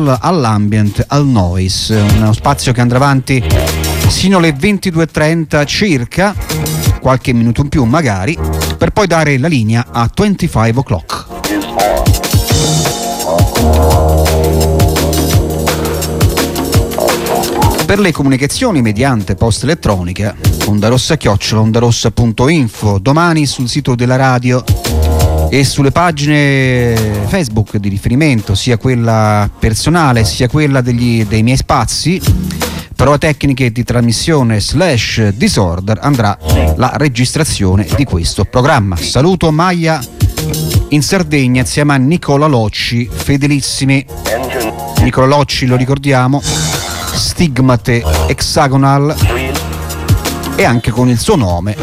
all'ambient, al noise, uno spazio che andrà avanti sino alle 22:30 circa, qualche minuto in più magari, per poi dare la linea a 25 o'clock. Per le comunicazioni mediante posta elettronica, ondarossa@ondarossa.info, domani sul sito della radio e sulle pagine Facebook di riferimento, sia quella personale sia quella dei miei spazi, prove tecniche di trasmissione / disorder, andrà la registrazione di questo programma. Saluto Maia in Sardegna insieme a Nicola Locci, fedelissimi. Nicola Locci, lo ricordiamo, Stigmate Hexagonal, e anche con il suo nome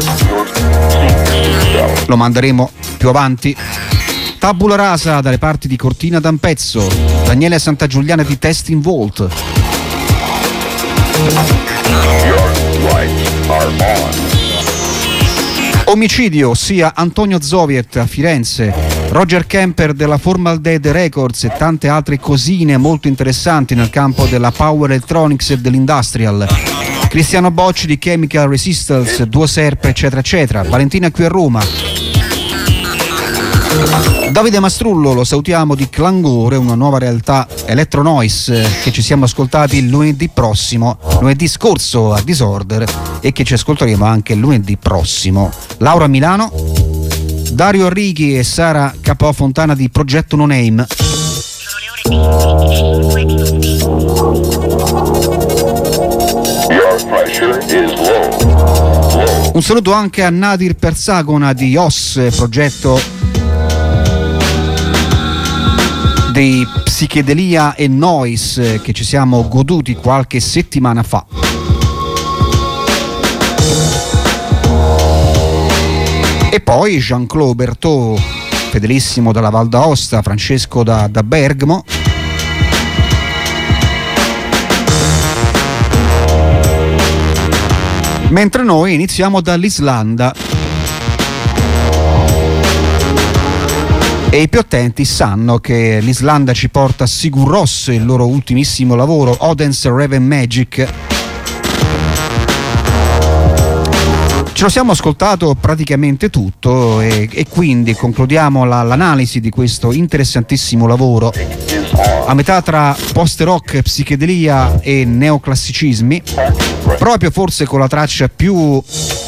lo manderemo più avanti. Tabula rasa dalle parti di Cortina d'Ampezzo, Daniele Santagiuliana di Testing Vault. Omicidio, ossia Antonio Zoviet a Firenze, Roger Kemper della Formal Dead Records e tante altre cosine molto interessanti nel campo della power electronics e dell'industrial. Cristiano Bocci di Chemical Resistance, Duo Serpe, eccetera eccetera. Valentina qui a Roma. Davide Mastrullo lo salutiamo di Clangore, una nuova realtà electro noise che ci siamo ascoltati il lunedì scorso a Disorder, e che ci ascolteremo anche il lunedì prossimo. Laura Milano, Dario Arrighi e Sara K.O. Fontana di Progetto No Name. Un saluto anche a Nadir Persagona di OS, progetto di psichedelia e noise che ci siamo goduti qualche settimana fa. E poi Jean-Claude Berthaud, fedelissimo dalla Val d'Aosta, Francesco da Bergamo. Mentre noi iniziamo dall'Islanda. E i più attenti sanno che l'Islanda ci porta Sigur Rós, il loro ultimissimo lavoro, Odense Raven Magic. Ce lo siamo ascoltato praticamente tutto e quindi concludiamo l'analisi di questo interessantissimo lavoro a metà tra post-rock, psichedelia e neoclassicismi, proprio forse con la traccia più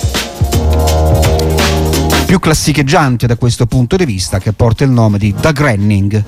classicheggiante da questo punto di vista, che porta il nome di Doug Renning.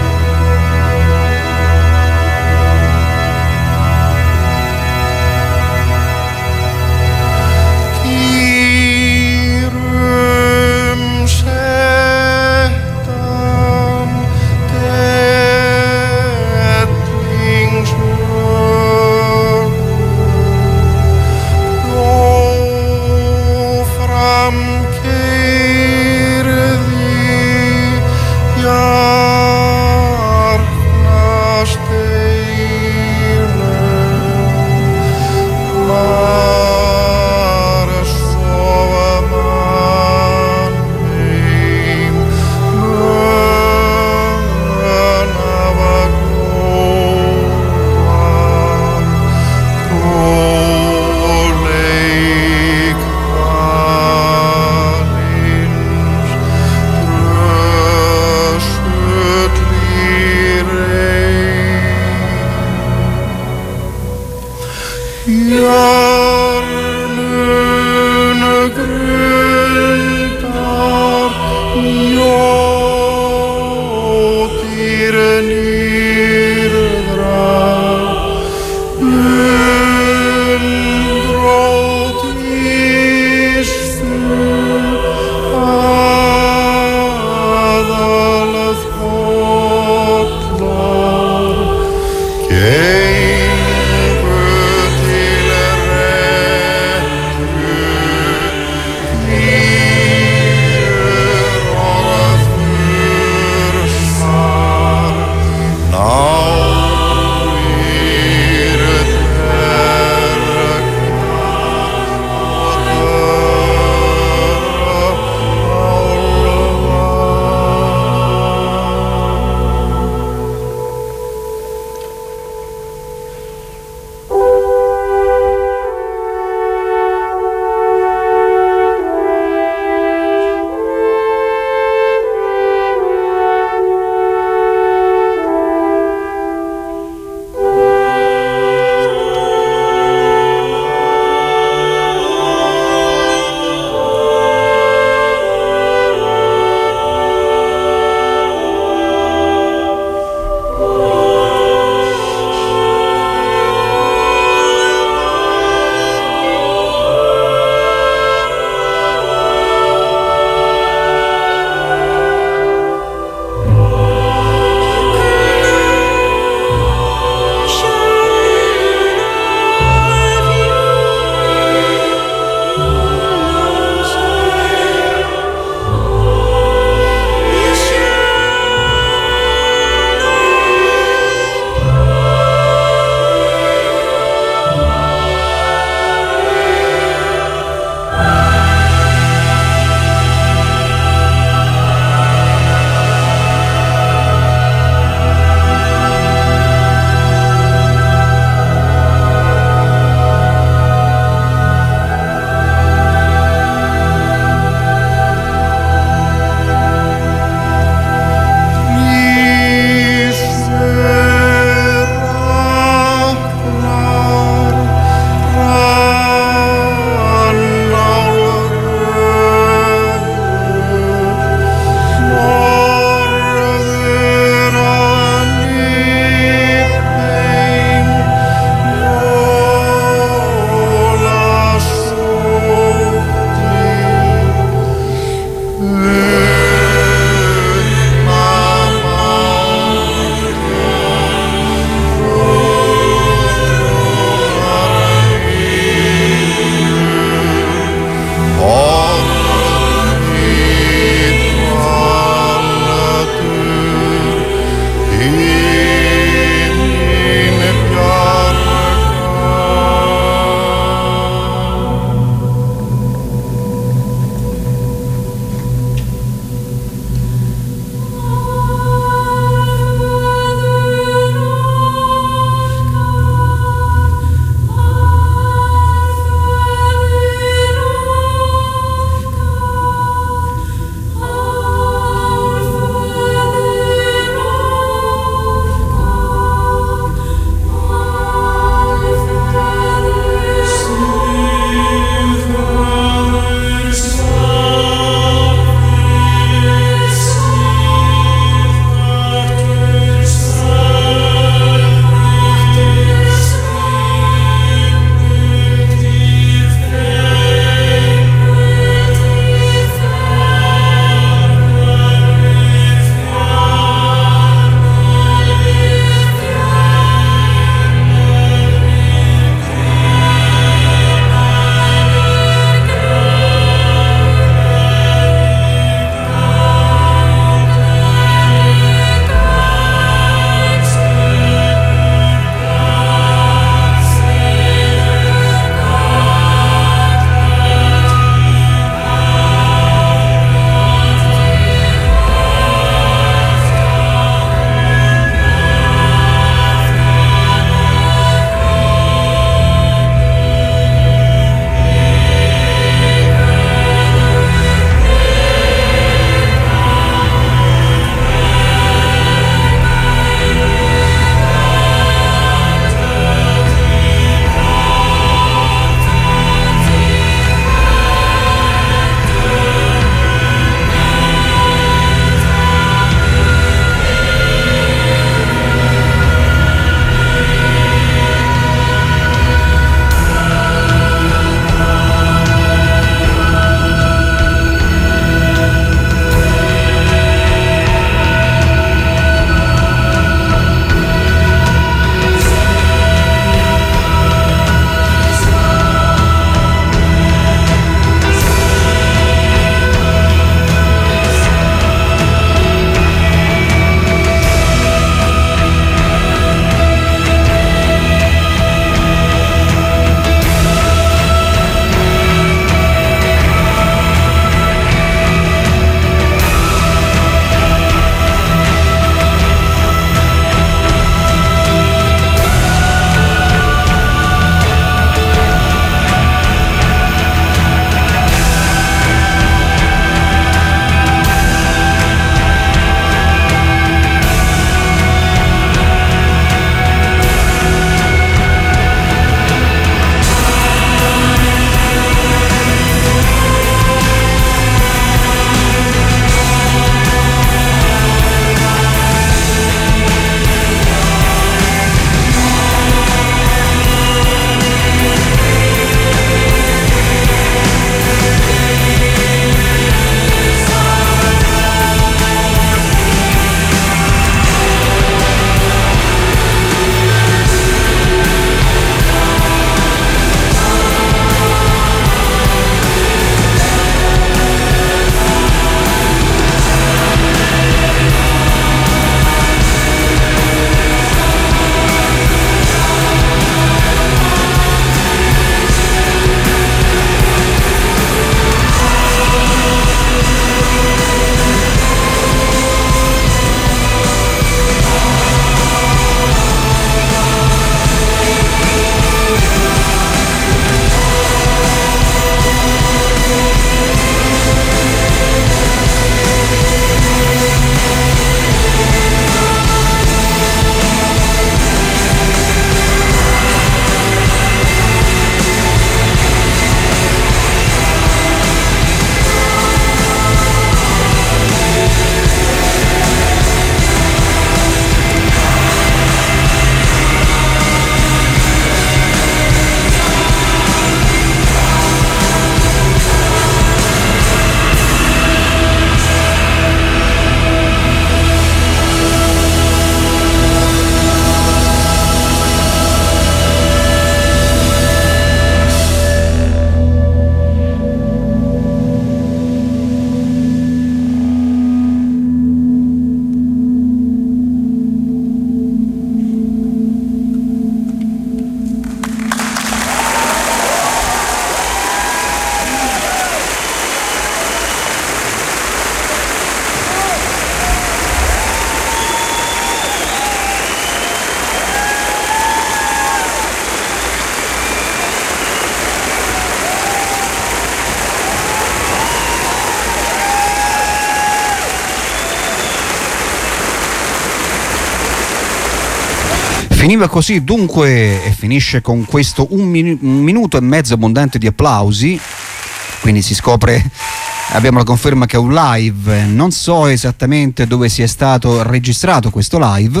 Finiva così dunque e finisce con questo un minuto e mezzo abbondante di applausi, quindi si scopre, abbiamo la conferma che è un live, non so esattamente dove sia stato registrato questo live.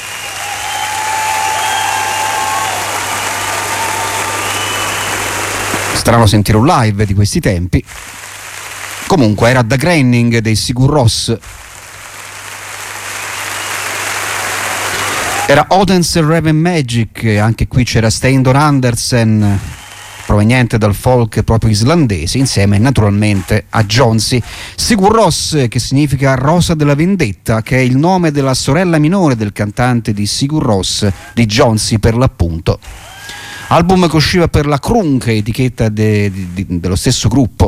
Strano sentire un live di questi tempi. Comunque era The Granning dei Sigur Rós. Era Odense Raven Magic, anche qui c'era Steindor Andersen, proveniente dal folk proprio islandese, insieme naturalmente a Jonsi. Sigur Rós, che significa Rosa della Vendetta, che è il nome della sorella minore del cantante di Sigur Rós, di Jonsi per l'appunto. Album che usciva per la Krunk, etichetta dello stesso gruppo.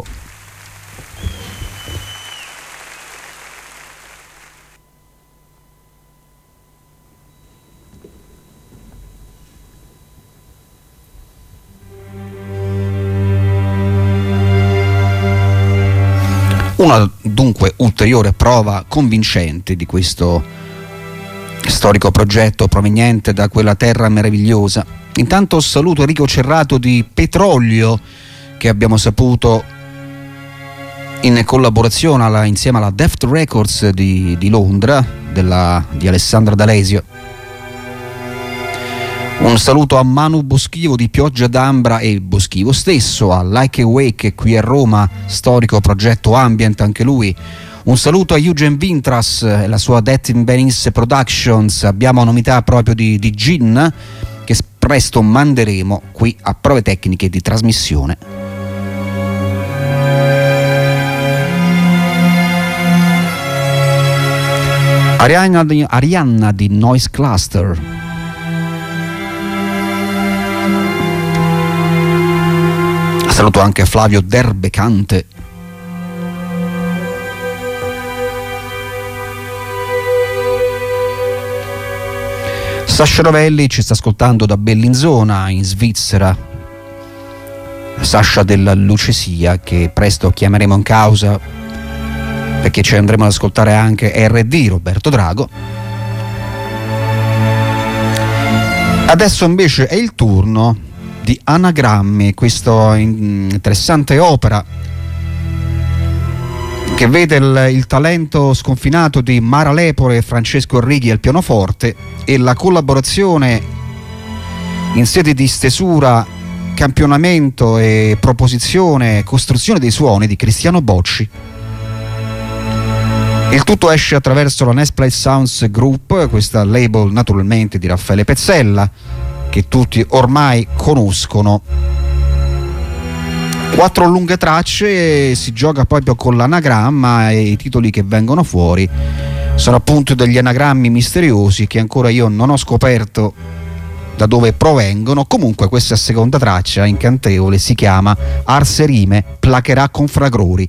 Una dunque ulteriore prova convincente di questo storico progetto proveniente da quella terra meravigliosa. Intanto saluto Enrico Cerrato di Petrolio, che abbiamo saputo in collaborazione insieme alla Deft Records di Londra, di Alessandra D'Alesio. Un saluto a Manu Boschivo di Pioggia d'Ambra e Boschivo stesso, a Like a Wake qui a Roma, storico progetto ambient anche lui. Un saluto a Eugen Vintras e la sua Death in Venice Productions. Abbiamo novità proprio di Gin che presto manderemo qui a Prove Tecniche di trasmissione. Arianna di Noise Cluster. Saluto anche Flavio Derbecante. Sasha Rovelli ci sta ascoltando da Bellinzona in Svizzera. Sasha della Lucesia, che presto chiameremo in causa perché ci andremo ad ascoltare anche RD Roberto Drago. Adesso invece è il turno di Anagrammi, questa interessante opera che vede il talento sconfinato di Mara Lepore e Francesco Righi al pianoforte e la collaborazione in sede di stesura, campionamento e proposizione, costruzione dei suoni di Cristiano Bocci. Il tutto esce attraverso la Nesplay Sounds Group, questa label naturalmente di Raffaele Pezzella, che tutti ormai conoscono. 4 lunghe tracce, si gioca proprio con l'anagramma e i titoli che vengono fuori sono appunto degli anagrammi misteriosi che ancora io non ho scoperto da dove provengono. Comunque questa seconda traccia incantevole si chiama Arse Rime placherà con fragori.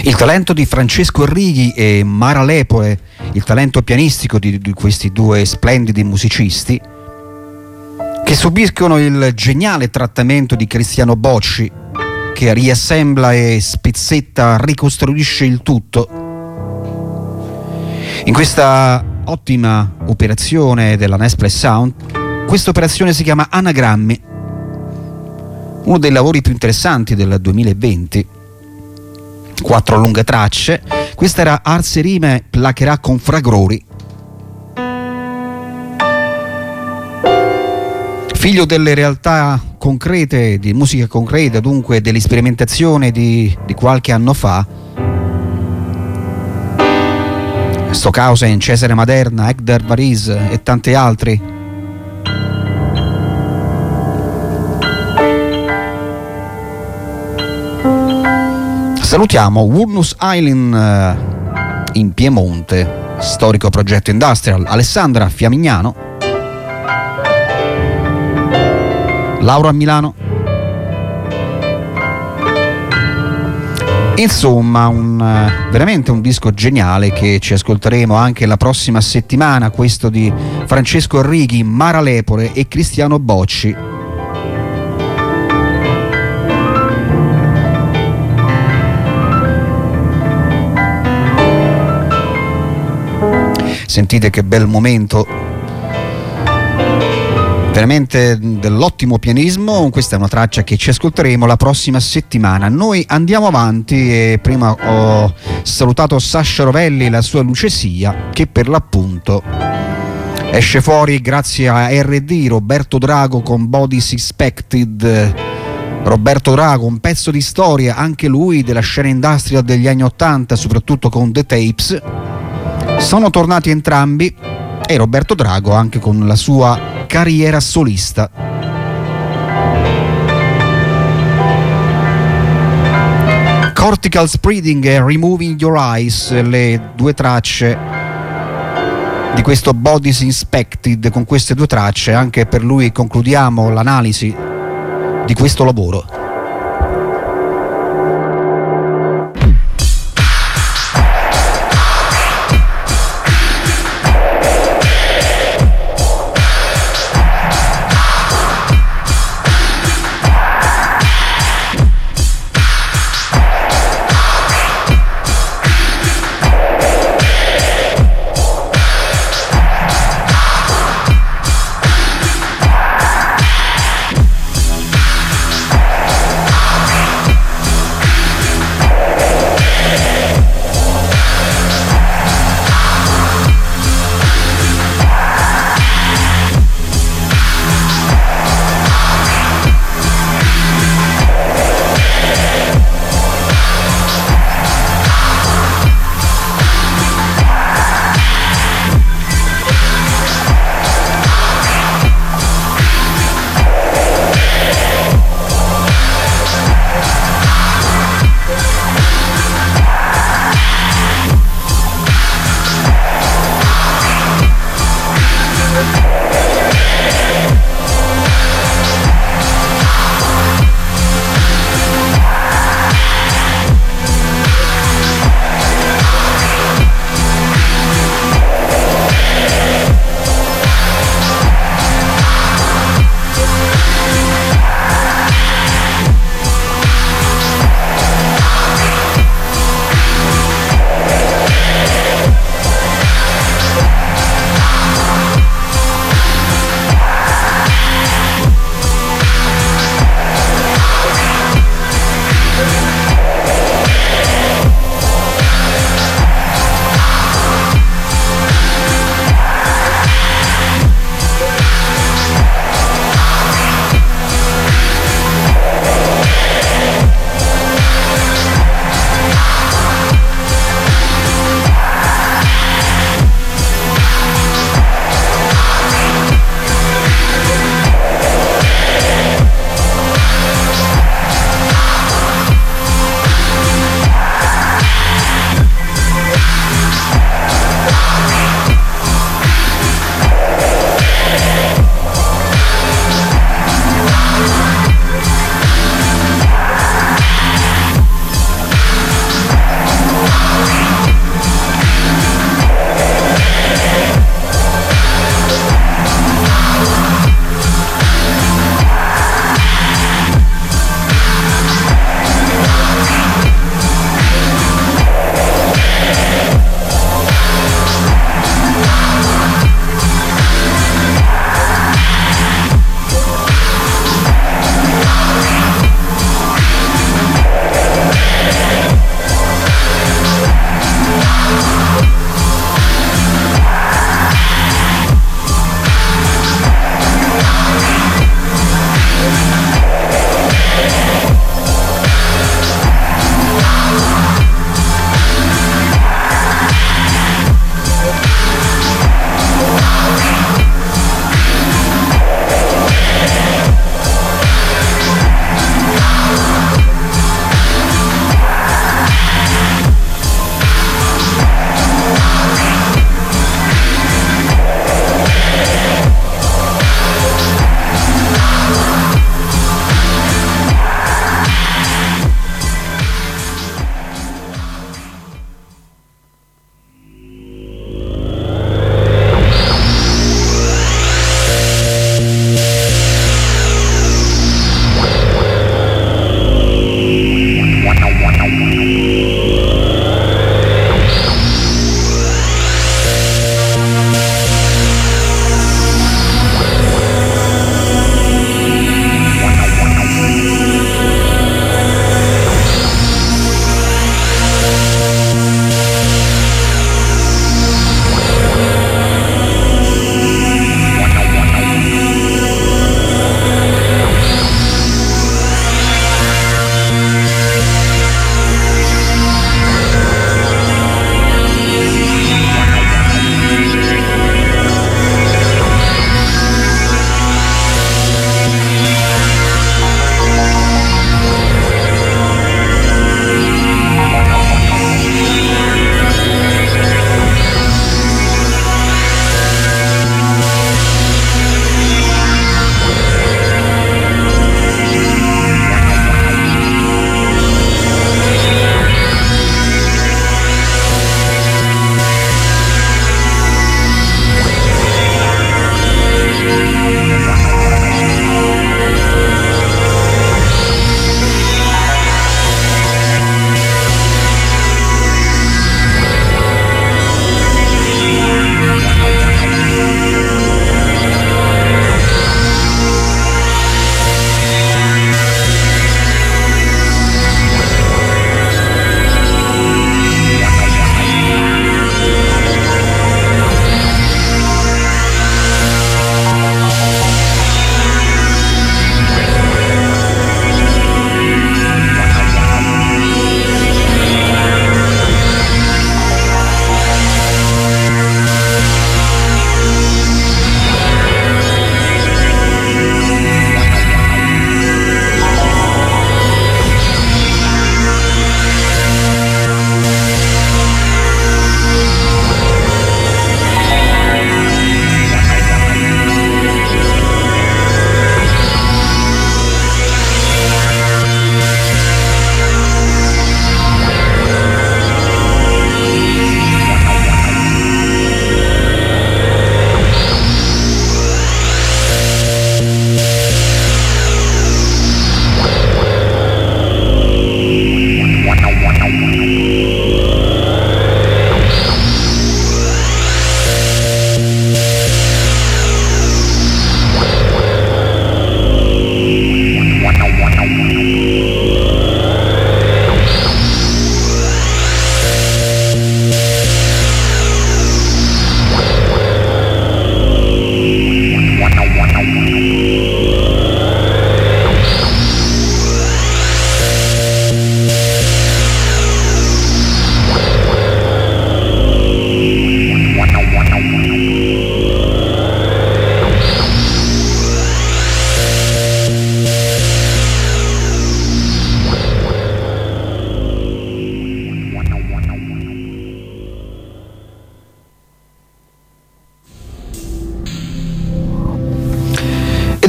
Il talento di Francesco Righi e Mara Lepore, il talento pianistico di questi due splendidi musicisti, che subiscono il geniale trattamento di Cristiano Bocci, che riassembla e spezzetta, ricostruisce il tutto. In questa ottima operazione della Nesplé Sound, questa operazione si chiama Anagrammi, uno dei lavori più interessanti del 2020. 4 lunghe tracce. Questa era Arse Rime placherà con Fragrori, figlio delle realtà concrete, di musica concreta, dunque dell'esperimentazione di qualche anno fa. Stockhausen, Cesare Maderna, Edgar Varese e tanti altri. Salutiamo Wurnus Island in Piemonte, storico progetto industrial, Alessandra Fiamignano, Laura a Milano. Insomma, veramente un disco geniale che ci ascolteremo anche la prossima settimana, questo di Francesco Righi, Mara Lepore e Cristiano Bocci. Sentite che bel momento, veramente dell'ottimo pianismo. Questa è una traccia che ci ascolteremo la prossima settimana. Noi andiamo avanti e prima ho salutato Sasha Rovelli, la sua Lucesia, che per l'appunto esce fuori grazie a RD, Roberto Drago con Body Suspected. Roberto Drago, un pezzo di storia anche lui della scena industrial degli anni 80, soprattutto con The Tapes. Sono tornati entrambi, e Roberto Drago anche con la sua carriera solista. Cortical Spreading e Removing Your Eyes, le due tracce di questo Bodies Inspected. Con queste due tracce anche per lui concludiamo l'analisi di questo lavoro.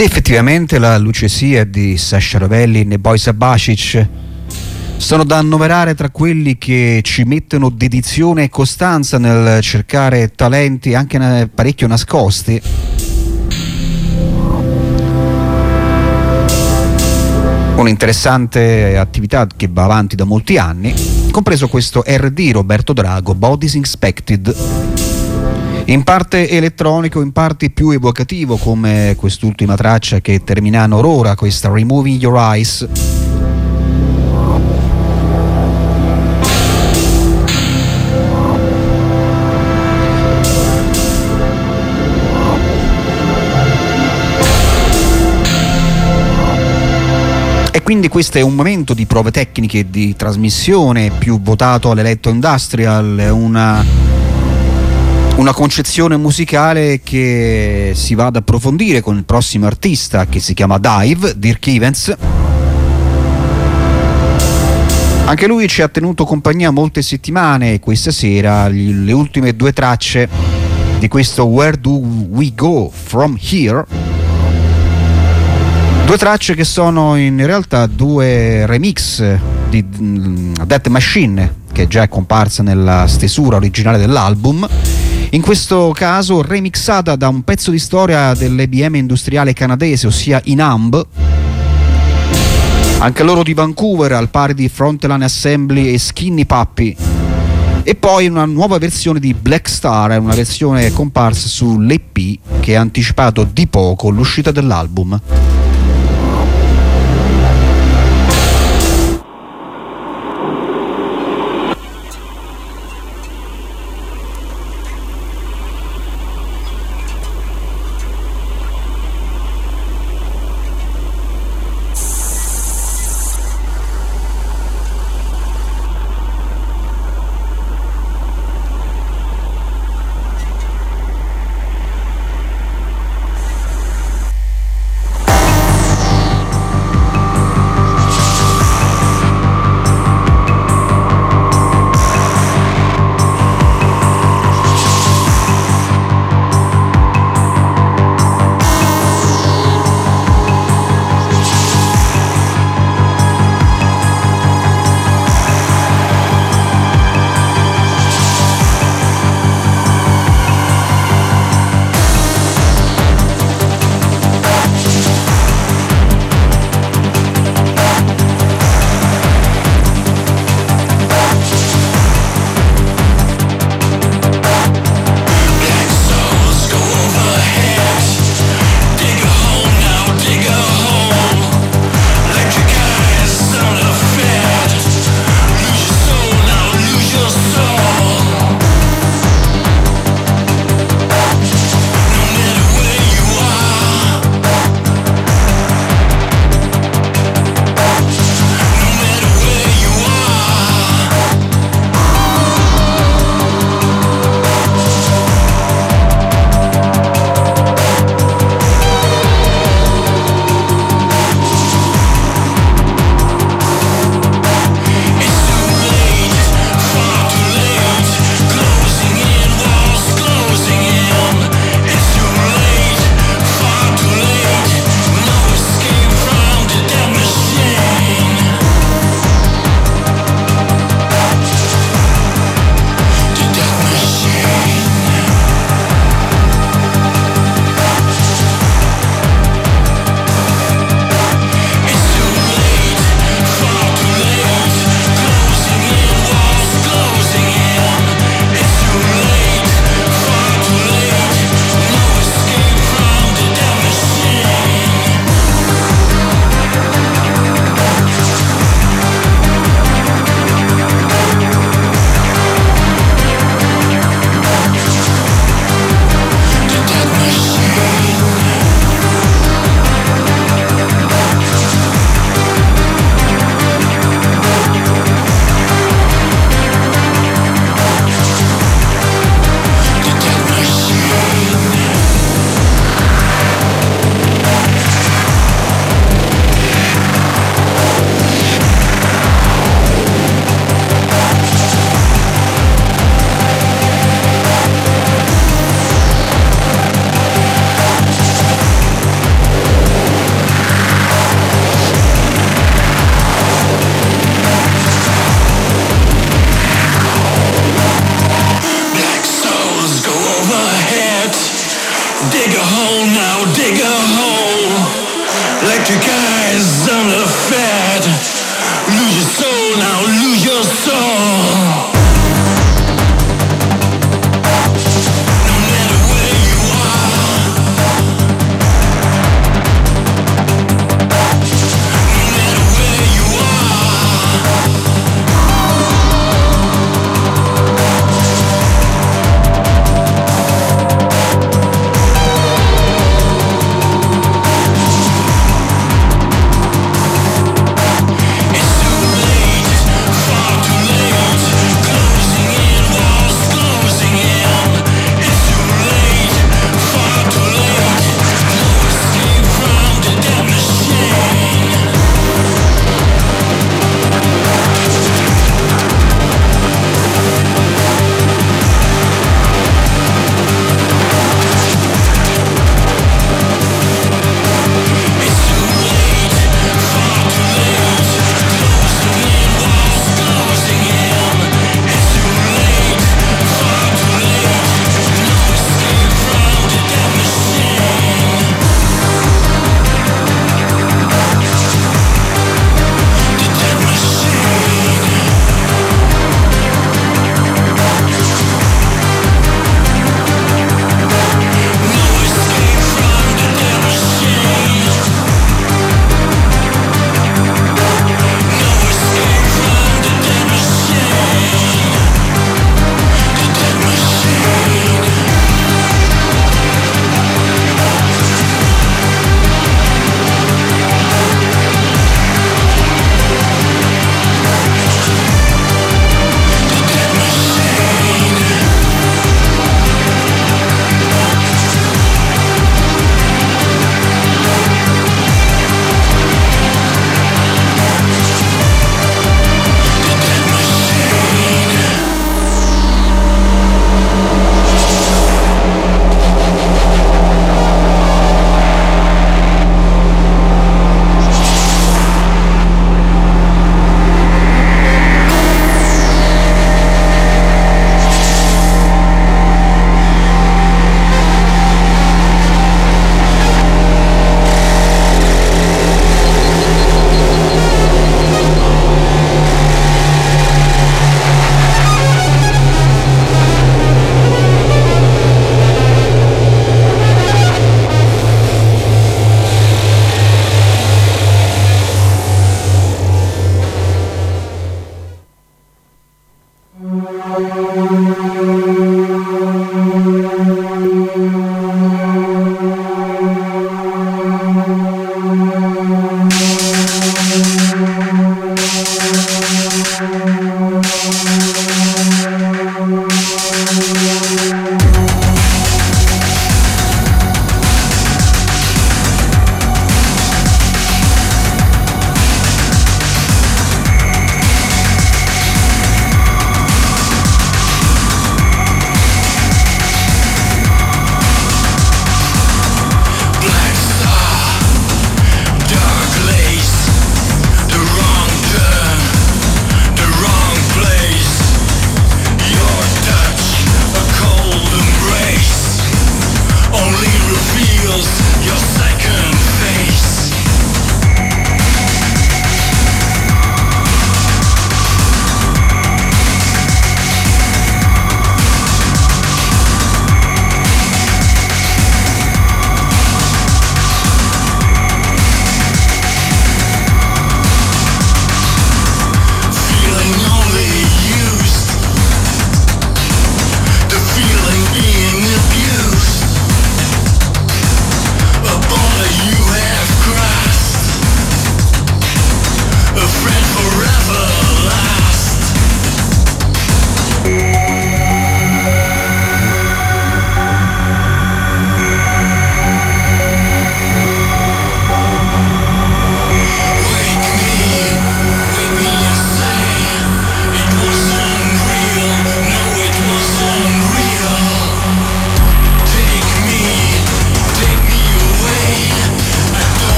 Ed effettivamente la luce sia di Sasha Rovellin e Bojsa Basic sono da annoverare tra quelli che ci mettono dedizione e costanza nel cercare talenti anche parecchio nascosti. Un'interessante attività che va avanti da molti anni, compreso questo RD Roberto Drago, Bodies Inspected, in parte elettronico, in parte più evocativo, come quest'ultima traccia che termina Aurora, questa Removing Your Eyes. E quindi questo è un momento di prove tecniche e di trasmissione più votato all'electro industrial, una concezione musicale che si va ad approfondire con il prossimo artista, che si chiama Dive, Dirk Evans. Anche lui ci ha tenuto compagnia molte settimane e questa sera le ultime due tracce di questo Where Do We Go From Here. Due tracce che sono in realtà due remix di Death Machine, che già è comparsa nella stesura originale dell'album, in questo caso remixata da un pezzo di storia dell'EBM industriale canadese, ossia Inamb, anche loro di Vancouver, al pari di Frontline Assembly e Skinny Puppy. E poi una nuova versione di Black Star, una versione comparsa sull'EP che ha anticipato di poco l'uscita dell'album.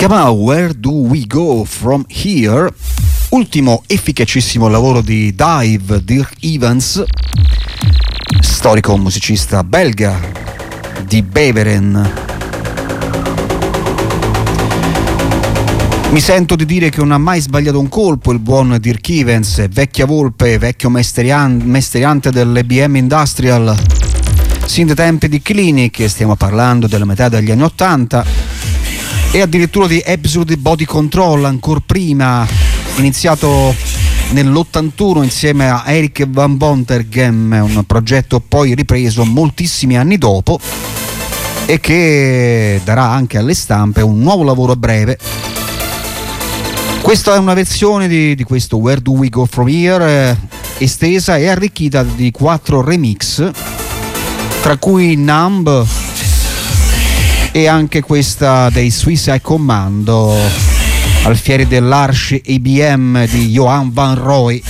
chiama Where Do We Go From Here, ultimo efficacissimo lavoro di Dave Dirk Evans, storico musicista belga di Beveren. Mi sento di dire che non ha mai sbagliato un colpo il buon Dirk Evans, vecchia volpe, vecchio mesteriante dell'EBM Industrial, sin dai tempi di Clinic, stiamo parlando della metà degli anni '80, e addirittura di Absolute Body Control ancora prima, iniziato nell'81 insieme a Eric Van Bontergem, un progetto poi ripreso moltissimi anni dopo e che darà anche alle stampe un nuovo lavoro a breve. Questa è una versione di questo Where Do We Go From Here, estesa e arricchita di 4 remix, tra cui Numb e anche questa dei Suicide Commando, alfieri dell'Arch IBM di Johan Van Roy,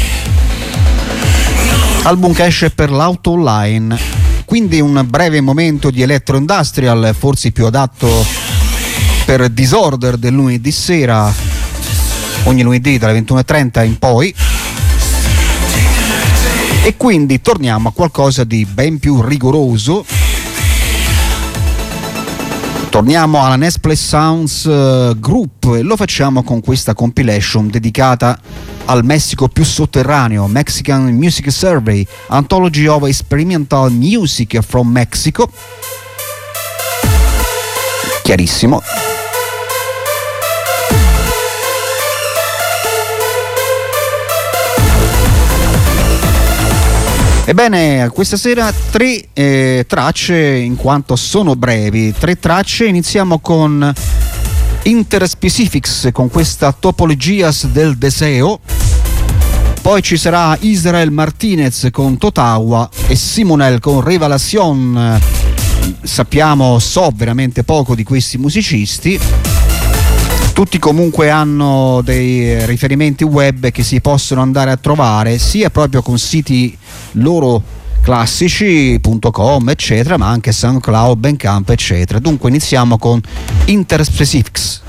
album che esce per l'Auto Online. Quindi un breve momento di electro industrial, forse più adatto per Disorder del lunedì sera, ogni lunedì dalle 21:30 in poi, e quindi torniamo a qualcosa di ben più rigoroso. Torniamo alla Nesple Sounds Group e lo facciamo con questa compilation dedicata al Messico più sotterraneo, Mexican Music Survey, Anthology of Experimental Music from Mexico. Chiarissimo. Ebbene, questa sera 3 tracce, in quanto sono brevi, 3 tracce. Iniziamo con Interspecifics, con questa Topologias del Deseo, poi ci sarà Israel Martinez con Totawa e Simonel con Revelation. So veramente poco di questi musicisti, tutti comunque hanno dei riferimenti web che si possono andare a trovare sia proprio con siti loro classici.com eccetera, ma anche SoundCloud, Bandcamp eccetera. Dunque iniziamo con Interspecifics.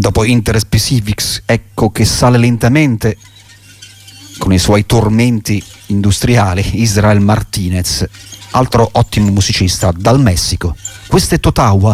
dopo Interspecifics, ecco che sale lentamente con i suoi tormenti industriali Israel Martinez, altro ottimo musicista dal Messico. Questo è Totawa.